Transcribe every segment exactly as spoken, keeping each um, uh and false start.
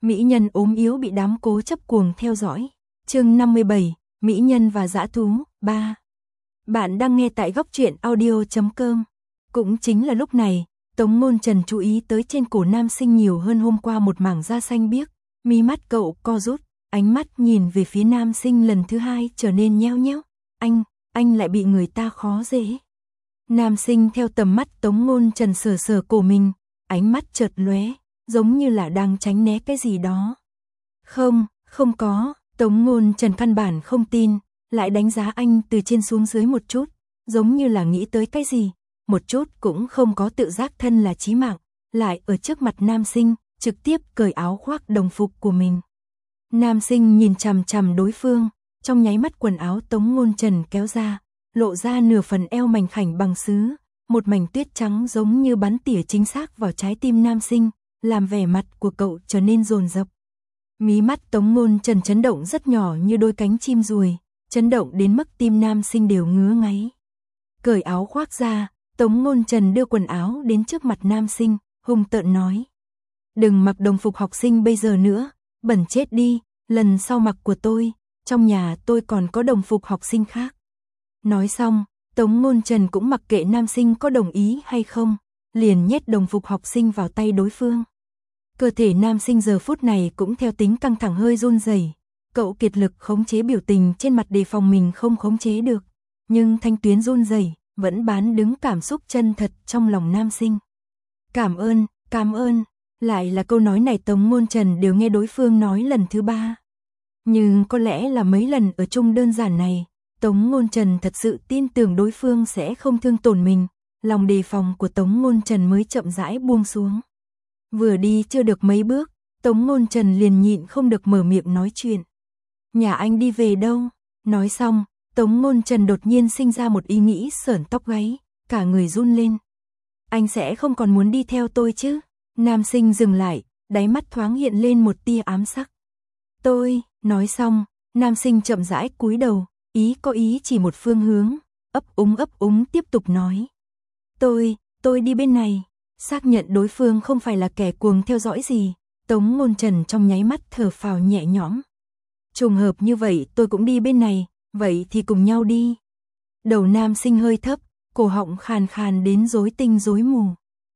Mỹ nhân ốm yếu bị đám cố chấp cuồng theo dõi. Chương năm mươi bảy, Mỹ nhân và dã thú, ba. Bạn đang nghe tại góc truyện audio chấm com. Cũng chính là lúc này, Tống Ngôn Trần chú ý tới trên cổ nam sinh nhiều hơn hôm qua một mảng da xanh biếc, mí mắt cậu co rút, ánh mắt nhìn về phía nam sinh lần thứ hai trở nên nheo nheo. Anh, anh lại bị người ta khó dễ. Nam sinh theo tầm mắt Tống Ngôn Trần sờ sờ cổ mình, ánh mắt chợt lóe, giống như là đang tránh né cái gì đó. Không, không có, Tống Ngôn Trần căn bản không tin, lại đánh giá anh từ trên xuống dưới một chút, giống như là nghĩ tới cái gì, một chút cũng không có tự giác thân là chí mạng, lại ở trước mặt nam sinh, trực tiếp cởi áo khoác đồng phục của mình. Nam sinh nhìn chằm chằm đối phương, trong nháy mắt quần áo Tống Ngôn Trần kéo ra, lộ ra nửa phần eo mảnh khảnh bằng sứ, một mảnh tuyết trắng giống như bắn tỉa chính xác vào trái tim nam sinh, làm vẻ mặt của cậu trở nên dồn dập. Mí mắt Tống Ngôn Trần chấn động rất nhỏ như đôi cánh chim ruồi, chấn động đến mức tim nam sinh đều ngứa ngáy. Cởi áo khoác ra, Tống Ngôn Trần đưa quần áo đến trước mặt nam sinh, hung tợn nói: "Đừng mặc đồng phục học sinh bây giờ nữa, bẩn chết đi, lần sau mặc của tôi, trong nhà tôi còn có đồng phục học sinh khác." Nói xong, Tống Ngôn Trần cũng mặc kệ nam sinh có đồng ý hay không, liền nhét đồng phục học sinh vào tay đối phương. Cơ thể nam sinh giờ phút này cũng theo tính căng thẳng hơi run rẩy, cậu kiệt lực khống chế biểu tình trên mặt đề phòng mình không khống chế được, nhưng thanh tuyến run rẩy vẫn bán đứng cảm xúc chân thật trong lòng nam sinh. "Cảm ơn, cảm ơn", lại là câu nói này Tống Ngôn Trần đều nghe đối phương nói lần thứ ba. Nhưng có lẽ là mấy lần ở chung đơn giản này, Tống Ngôn Trần thật sự tin tưởng đối phương sẽ không thương tổn mình, lòng đề phòng của Tống Ngôn Trần mới chậm rãi buông xuống. Vừa đi chưa được mấy bước, Tống Ngôn Trần liền nhịn không được mở miệng nói chuyện. "Nhà anh đi về đâu?" Nói xong, Tống Ngôn Trần đột nhiên sinh ra một ý nghĩ sởn tóc gáy, cả người run lên. "Anh sẽ không còn muốn đi theo tôi chứ?" Nam sinh dừng lại, đáy mắt thoáng hiện lên một tia ám sắc. "Tôi", nói xong, nam sinh chậm rãi cúi đầu, ý có ý chỉ một phương hướng, ấp úng ấp úng tiếp tục nói: Tôi, tôi đi bên này." Xác nhận đối phương không phải là kẻ cuồng theo dõi gì, Tống Ngôn Trần trong nháy mắt thở phào nhẹ nhõm. "Trùng hợp như vậy tôi cũng đi bên này, vậy thì cùng nhau đi." Đầu nam sinh hơi thấp, cổ họng khàn khàn đến rối tinh rối mù.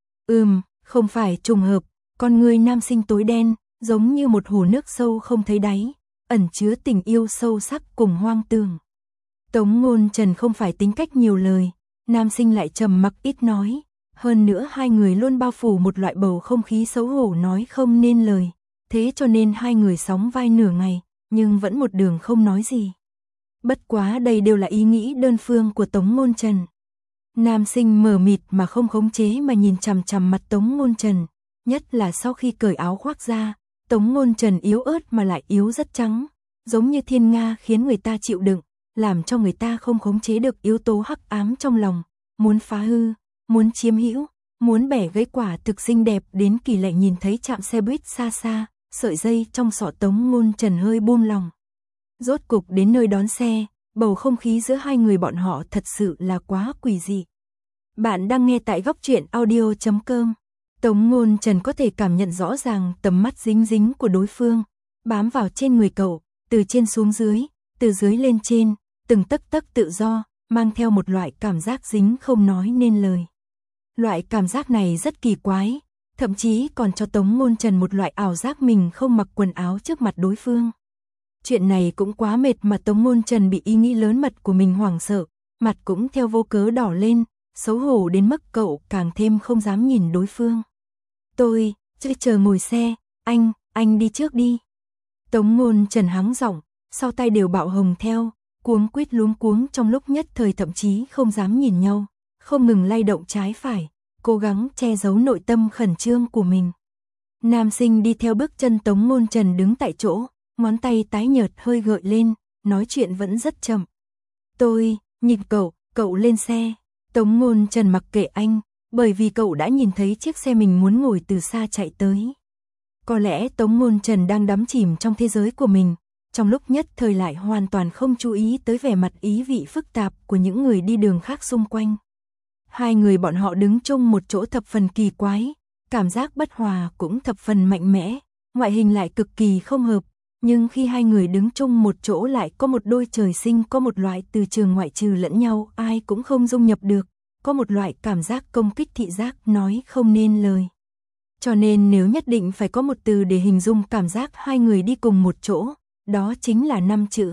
Ừm, không phải trùng hợp, con người nam sinh tối đen, giống như một hồ nước sâu không thấy đáy, ẩn chứa tình yêu sâu sắc cùng hoang tưởng. Tống Ngôn Trần không phải tính cách nhiều lời, nam sinh lại trầm mặc ít nói, hơn nữa hai người luôn bao phủ một loại bầu không khí xấu hổ nói không nên lời, thế cho nên hai người sóng vai nửa ngày, nhưng vẫn một đường không nói gì. Bất quá đây đều là ý nghĩ đơn phương của Tống Ngôn Trần. Nam sinh mờ mịt mà không khống chế mà nhìn chằm chằm mặt Tống Ngôn Trần, nhất là sau khi cởi áo khoác ra, Tống Ngôn Trần yếu ớt mà lại yếu rất trắng, giống như thiên nga khiến người ta chịu đựng, làm cho người ta không khống chế được yếu tố hắc ám trong lòng, muốn phá hư, muốn chiếm hữu, muốn bẻ gãy. Quả thực xinh đẹp đến kỳ lạ. Nhìn thấy trạm xe buýt xa xa, sợi dây trong xỏ Tống Ngôn Trần hơi buông lòng. Rốt cục đến nơi đón xe, bầu không khí giữa hai người bọn họ thật sự là quá quỷ dị. Bạn đang nghe tại góc truyện audio chấm com. Tống Ngôn Trần có thể cảm nhận rõ ràng tầm mắt dính dính của đối phương, bám vào trên người cậu, từ trên xuống dưới, từ dưới lên trên, từng tấc tấc tự do, mang theo một loại cảm giác dính không nói nên lời. Loại cảm giác này rất kỳ quái, thậm chí còn cho Tống Ngôn Trần một loại ảo giác mình không mặc quần áo trước mặt đối phương. Chuyện này cũng quá mệt mà Tống Ngôn Trần bị ý nghĩ lớn mật của mình hoảng sợ, mặt cũng theo vô cớ đỏ lên, xấu hổ đến mức cậu càng thêm không dám nhìn đối phương. "Tôi, chứ chờ ngồi xe, anh, anh đi trước đi." Tống Ngôn Trần hắng giọng, sau tay đều bạo hồng theo, cuống quýt luống cuống trong lúc nhất thời thậm chí không dám nhìn nhau, không ngừng lay động trái phải, cố gắng che giấu nội tâm khẩn trương của mình. Nam sinh đi theo bước chân Tống Ngôn Trần đứng tại chỗ, ngón tay tái nhợt hơi gợi lên, nói chuyện vẫn rất chậm. "Tôi, nhìn cậu, cậu lên xe." Tống Ngôn Trần mặc kệ anh, bởi vì cậu đã nhìn thấy chiếc xe mình muốn ngồi từ xa chạy tới. Có lẽ Tống Ngôn Trần đang đắm chìm trong thế giới của mình, trong lúc nhất thời lại hoàn toàn không chú ý tới vẻ mặt ý vị phức tạp của những người đi đường khác xung quanh. Hai người bọn họ đứng chung một chỗ thập phần kỳ quái, cảm giác bất hòa cũng thập phần mạnh mẽ, ngoại hình lại cực kỳ không hợp, nhưng khi hai người đứng chung một chỗ lại có một đôi trời sinh, có một loại từ trường ngoại trừ lẫn nhau ai cũng không dung nhập được, có một loại cảm giác công kích thị giác nói không nên lời. Cho nên nếu nhất định phải có một từ để hình dung cảm giác hai người đi cùng một chỗ, đó chính là năm chữ.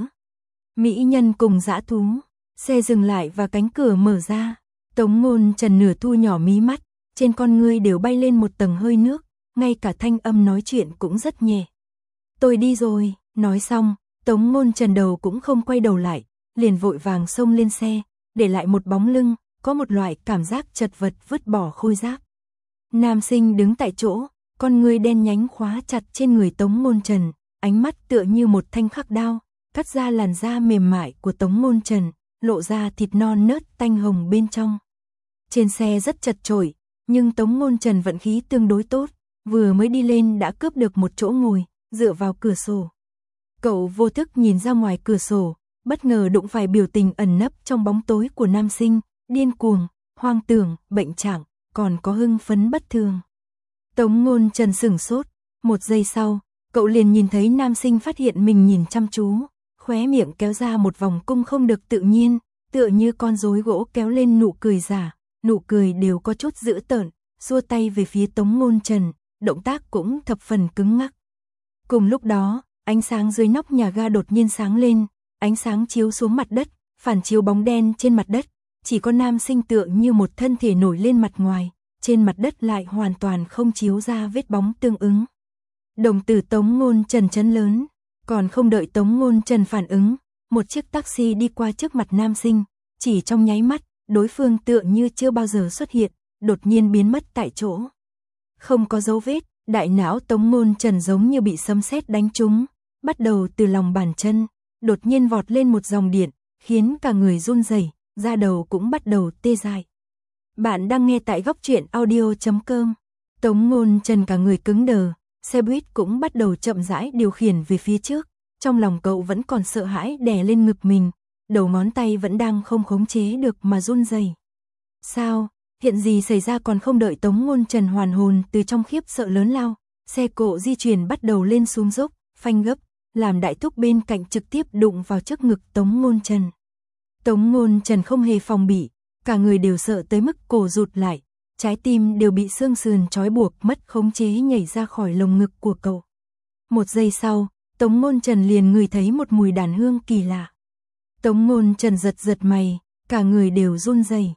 Mỹ nhân cùng dã thú. Xe dừng lại và cánh cửa mở ra. Tống Ngôn Trần nửa thu nhỏ mí mắt, trên con ngươi đều bay lên một tầng hơi nước, ngay cả thanh âm nói chuyện cũng rất nhẹ. Tôi đi rồi, nói xong, Tống Ngôn Trần đầu cũng không quay đầu lại, liền vội vàng xông lên xe, để lại một bóng lưng, có một loại cảm giác chật vật vứt bỏ khôi giáp. Nam sinh đứng tại chỗ, con ngươi đen nhánh khóa chặt trên người Tống Ngôn Trần, ánh mắt tựa như một thanh khắc đao, cắt ra làn da mềm mại của Tống Ngôn Trần, lộ ra thịt non nớt tanh hồng bên trong. Trên xe rất chật chội, nhưng Tống Ngôn Trần vận khí tương đối tốt, vừa mới đi lên đã cướp được một chỗ ngồi, dựa vào cửa sổ. Cậu vô thức nhìn ra ngoài cửa sổ, bất ngờ đụng phải biểu tình ẩn nấp trong bóng tối của nam sinh, điên cuồng, hoang tưởng, bệnh trạng, còn có hưng phấn bất thường. Tống Ngôn Trần sửng sốt, một giây sau, cậu liền nhìn thấy nam sinh phát hiện mình nhìn chăm chú, khóe miệng kéo ra một vòng cung không được tự nhiên, tựa như con rối gỗ kéo lên nụ cười giả, nụ cười đều có chút dữ tợn, xua tay về phía Tống Ngôn Trần, động tác cũng thập phần cứng ngắc. Cùng lúc đó, ánh sáng dưới nóc nhà ga đột nhiên sáng lên, ánh sáng chiếu xuống mặt đất, phản chiếu bóng đen trên mặt đất, chỉ có nam sinh tựa như một thân thể nổi lên mặt ngoài, trên mặt đất lại hoàn toàn không chiếu ra vết bóng tương ứng. Đồng tử Tống Ngôn Trần chấn lớn, còn không đợi Tống Ngôn Trần phản ứng, một chiếc taxi đi qua trước mặt nam sinh, chỉ trong nháy mắt, đối phương tựa như chưa bao giờ xuất hiện, đột nhiên biến mất tại chỗ. Không có dấu vết, đại não Tống Ngôn Trần giống như bị sấm sét đánh trúng, bắt đầu từ lòng bàn chân, đột nhiên vọt lên một dòng điện, khiến cả người run rẩy, da đầu cũng bắt đầu tê dại. Bạn đang nghe tại góc truyện audio chấm com. Tống Ngôn Trần cả người cứng đờ, xe buýt cũng bắt đầu chậm rãi điều khiển về phía trước, trong lòng cậu vẫn còn sợ hãi đè lên ngực mình, đầu ngón tay vẫn đang không khống chế được mà run rẩy. Sao, hiện gì xảy ra? Còn không đợi Tống Ngôn Trần hoàn hồn từ trong khiếp sợ lớn lao, xe cộ di chuyển bắt đầu lên xuống dốc, phanh gấp, làm đại thúc bên cạnh trực tiếp đụng vào trước ngực Tống Ngôn Trần. Tống Ngôn Trần không hề phòng bị, cả người đều sợ tới mức cổ rụt lại, trái tim đều bị xương sườn trói buộc mất khống chế nhảy ra khỏi lồng ngực của cậu. Một giây sau, Tống Ngôn Trần liền ngửi thấy một mùi đàn hương kỳ lạ. Tống Ngôn Trần giật giật mày, cả người đều run rẩy.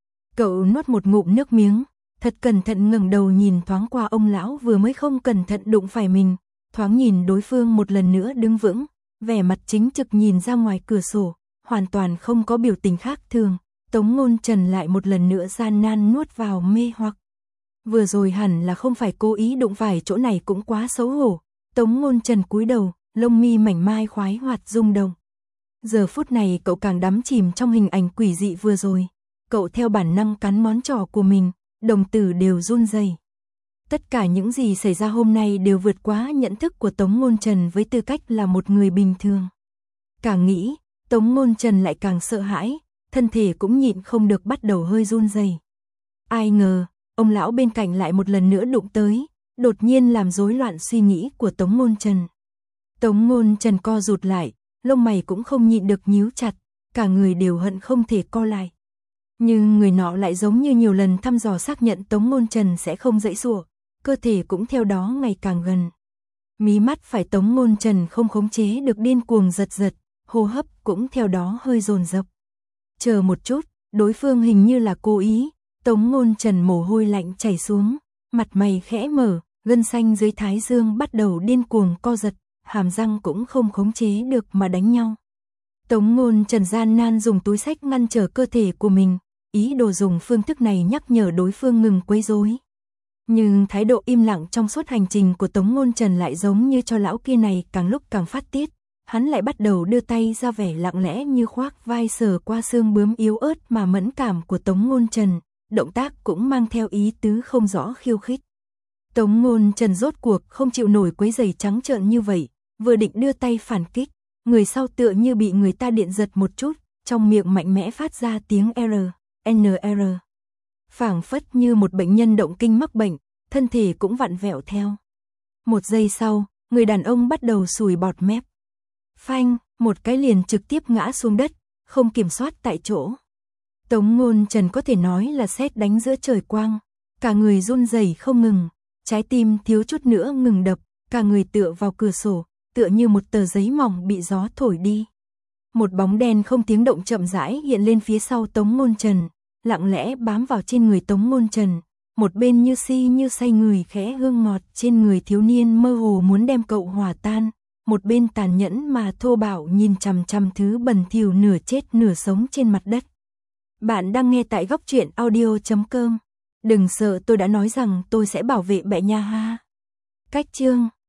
Cậu nuốt một ngụm nước miếng, thật cẩn thận ngẩng đầu nhìn thoáng qua ông lão vừa mới không cẩn thận đụng phải mình, thoáng nhìn đối phương một lần nữa đứng vững, vẻ mặt chính trực nhìn ra ngoài cửa sổ, hoàn toàn không có biểu tình khác thường. Tống Ngôn Trần lại một lần nữa gian nan nuốt vào mê hoặc. Vừa rồi hẳn là không phải cố ý đụng phải, chỗ này cũng quá xấu hổ. Tống Ngôn Trần cúi đầu, lông mi mảnh mai khoái hoạt rung động. Giờ phút này cậu càng đắm chìm trong hình ảnh quỷ dị vừa rồi. Cậu theo bản năng cắn món trỏ của mình, đồng tử đều run rẩy. Tất cả những gì xảy ra hôm nay đều vượt quá nhận thức của Tống Ngôn Trần với tư cách là một người bình thường. Càng nghĩ, Tống Ngôn Trần lại càng sợ hãi, thân thể cũng nhịn không được bắt đầu hơi run rẩy. Ai ngờ, ông lão bên cạnh lại một lần nữa đụng tới, đột nhiên làm rối loạn suy nghĩ của Tống Ngôn Trần. Tống Ngôn Trần co rụt lại, lông mày cũng không nhịn được nhíu chặt, cả người đều hận không thể co lại. Nhưng người nọ lại giống như nhiều lần thăm dò xác nhận Tống Ngôn Trần sẽ không giãy giụa, cơ thể cũng theo đó ngày càng gần. Mí mắt phải Tống Ngôn Trần không khống chế được điên cuồng giật giật, hô hấp cũng theo đó hơi dồn dập. Chờ một chút, đối phương hình như là cố ý. Tống Ngôn Trần mồ hôi lạnh chảy xuống, mặt mày khẽ mở, gân xanh dưới thái dương bắt đầu điên cuồng co giật, hàm răng cũng không khống chế được mà đánh nhau. Tống Ngôn Trần gian nan dùng túi xách ngăn trở cơ thể của mình, ý đồ dùng phương thức này nhắc nhở đối phương ngừng quấy rối. Nhưng thái độ im lặng trong suốt hành trình của Tống Ngôn Trần lại giống như cho lão kia này càng lúc càng phát tiết. Hắn lại bắt đầu đưa tay ra vẻ lặng lẽ như khoác vai sờ qua xương bướm yếu ớt mà mẫn cảm của Tống Ngôn Trần, động tác cũng mang theo ý tứ không rõ khiêu khích. Tống Ngôn Trần rốt cuộc không chịu nổi quấy giày trắng trợn như vậy, vừa định đưa tay phản kích, người sau tựa như bị người ta điện giật một chút, trong miệng mạnh mẽ phát ra tiếng R, N R. Phảng phất như một bệnh nhân động kinh mắc bệnh, thân thể cũng vặn vẹo theo. Một giây sau, người đàn ông bắt đầu sùi bọt mép. Phanh, một cái liền trực tiếp ngã xuống đất, không kiểm soát tại chỗ. Tống Ngôn Trần có thể nói là sét đánh giữa trời quang, cả người run rẩy không ngừng, trái tim thiếu chút nữa ngừng đập, cả người tựa vào cửa sổ, tựa như một tờ giấy mỏng bị gió thổi đi. Một bóng đen không tiếng động chậm rãi hiện lên phía sau Tống Ngôn Trần, lặng lẽ bám vào trên người Tống Ngôn Trần, một bên như si như say người khẽ hương ngọt trên người thiếu niên mơ hồ muốn đem cậu hòa tan, một bên tàn nhẫn mà thô bạo nhìn chằm chằm thứ bẩn thỉu nửa chết nửa sống trên mặt đất. Bạn đang nghe tại góc truyện audio chấm com. Đừng sợ, tôi đã nói rằng tôi sẽ bảo vệ mẹ nha ha. Cách chương